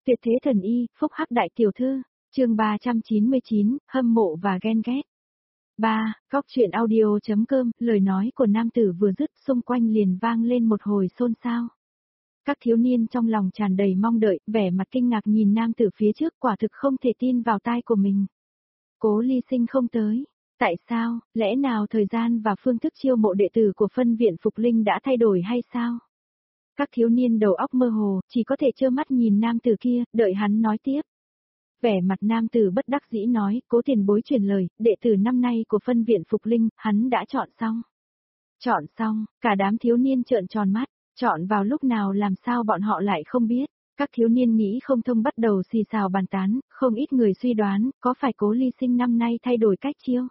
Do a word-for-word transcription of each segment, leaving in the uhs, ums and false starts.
Tuyệt thế thần y, phúc hắc đại tiểu thư, chương ba trăm chín mươi chín, hâm mộ và ghen ghét. ba. Góc truyện audio.com, lời nói của nam tử vừa dứt xung quanh liền vang lên một hồi xôn xao. Các thiếu niên trong lòng tràn đầy mong đợi, vẻ mặt kinh ngạc nhìn nam tử phía trước quả thực không thể tin vào tai của mình. Cố Ly Sinh không tới. Tại sao, lẽ nào thời gian và phương thức chiêu mộ đệ tử của phân viện Phục Linh đã thay đổi hay sao? Các thiếu niên đầu óc mơ hồ, chỉ có thể trơ mắt nhìn nam tử kia, đợi hắn nói tiếp. Vẻ mặt nam tử bất đắc dĩ nói, Cố tiền bối truyền lời, đệ tử năm nay của phân viện Phục Linh, hắn đã chọn xong. Chọn xong, cả đám thiếu niên trợn tròn mắt, chọn vào lúc nào làm sao bọn họ lại không biết. Các thiếu niên nghĩ không thông bắt đầu xì xào bàn tán, không ít người suy đoán, có phải Cố Ly Sinh năm nay thay đổi cách chiêu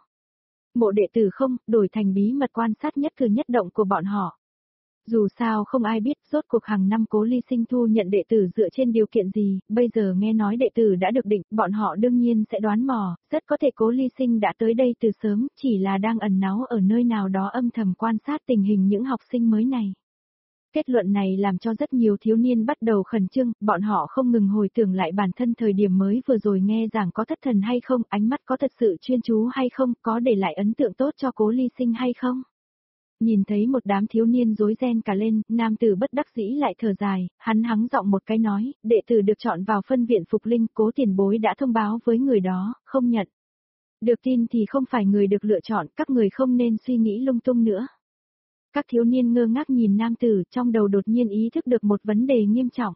mộ đệ tử không, đổi thành bí mật quan sát nhất cử nhất động của bọn họ. Dù sao không ai biết rốt cuộc hàng năm Cố Ly Sinh thu nhận đệ tử dựa trên điều kiện gì, bây giờ nghe nói đệ tử đã được định, bọn họ đương nhiên sẽ đoán mò, rất có thể Cố Ly Sinh đã tới đây từ sớm, chỉ là đang ẩn náu ở nơi nào đó âm thầm quan sát tình hình những học sinh mới này. Kết luận này làm cho rất nhiều thiếu niên bắt đầu khẩn trương, bọn họ không ngừng hồi tưởng lại bản thân thời điểm mới vừa rồi nghe giảng có thất thần hay không, ánh mắt có thật sự chuyên chú hay không, có để lại ấn tượng tốt cho Cố Ly Sinh hay không. Nhìn thấy một đám thiếu niên rối ren cả lên, nam tử bất đắc dĩ lại thở dài, hắn hắng giọng một cái nói, đệ tử được chọn vào phân viện Phục Linh, Cố tiền bối đã thông báo với người đó, không nhận. Được tin thì không phải người được lựa chọn, các người không nên suy nghĩ lung tung nữa. Các thiếu niên ngơ ngác nhìn nam tử, trong đầu đột nhiên ý thức được một vấn đề nghiêm trọng.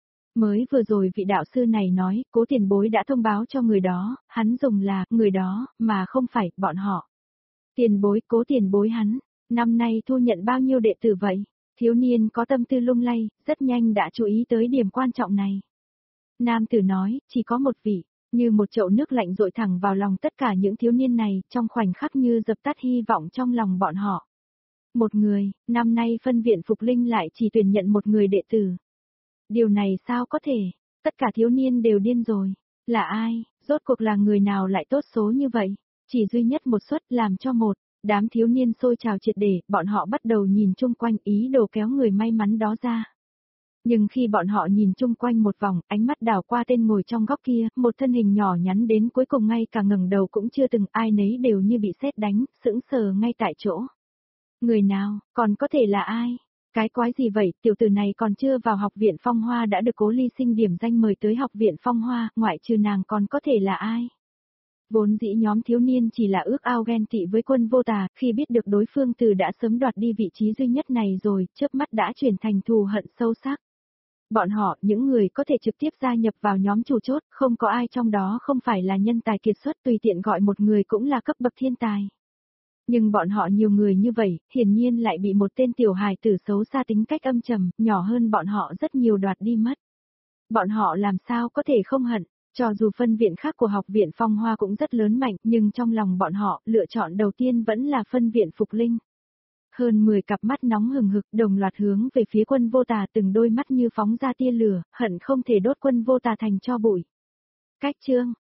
Mới vừa rồi vị đạo sư này nói, Cố tiền bối đã thông báo cho người đó, hắn dùng là, người đó, mà không phải, bọn họ. Tiền bối, Cố tiền bối hắn. Năm nay thu nhận bao nhiêu đệ tử vậy? Thiếu niên có tâm tư lung lay, rất nhanh đã chú ý tới điểm quan trọng này. Nam tử nói, chỉ có một vị, như một chậu nước lạnh dội thẳng vào lòng tất cả những thiếu niên này, trong khoảnh khắc như dập tắt hy vọng trong lòng bọn họ. Một người, năm nay phân viện Phục Linh lại chỉ tuyển nhận một người đệ tử. Điều này sao có thể? Tất cả thiếu niên đều điên rồi. Là ai? Rốt cuộc là người nào lại tốt số như vậy? Chỉ duy nhất một suất làm cho một. Đám thiếu niên xôi trào triệt để, bọn họ bắt đầu nhìn chung quanh ý đồ kéo người may mắn đó ra. Nhưng khi bọn họ nhìn chung quanh một vòng, ánh mắt đảo qua tên ngồi trong góc kia, một thân hình nhỏ nhắn đến cuối cùng ngay cả ngẩng đầu cũng chưa từng, ai nấy đều như bị sét đánh, sững sờ ngay tại chỗ. Người nào, còn có thể là ai? Cái quái gì vậy, tiểu tử này còn chưa vào học viện Phong Hoa đã được Cố Ly Sinh điểm danh mời tới học viện Phong Hoa, ngoại trừ nàng còn có thể là ai? Vốn dĩ nhóm thiếu niên chỉ là ước ao ghen tị với Quân Vô Tà, khi biết được đối phương từ đã sớm đoạt đi vị trí duy nhất này rồi, chớp mắt đã chuyển thành thù hận sâu sắc. Bọn họ, những người có thể trực tiếp gia nhập vào nhóm chủ chốt, không có ai trong đó không phải là nhân tài kiệt xuất, tùy tiện gọi một người cũng là cấp bậc thiên tài. Nhưng bọn họ nhiều người như vậy, hiển nhiên lại bị một tên tiểu hài tử xấu xa tính cách âm trầm, nhỏ hơn bọn họ rất nhiều đoạt đi mất. Bọn họ làm sao có thể không hận? Cho dù phân viện khác của học viện Phong Hoa cũng rất lớn mạnh, nhưng trong lòng bọn họ, lựa chọn đầu tiên vẫn là phân viện Phục Linh. Hơn mười cặp mắt nóng hừng hực, đồng loạt hướng về phía Quân Vô Tà, từng đôi mắt như phóng ra tia lửa, hận không thể đốt Quân Vô Tà thành tro bụi. Cách chương,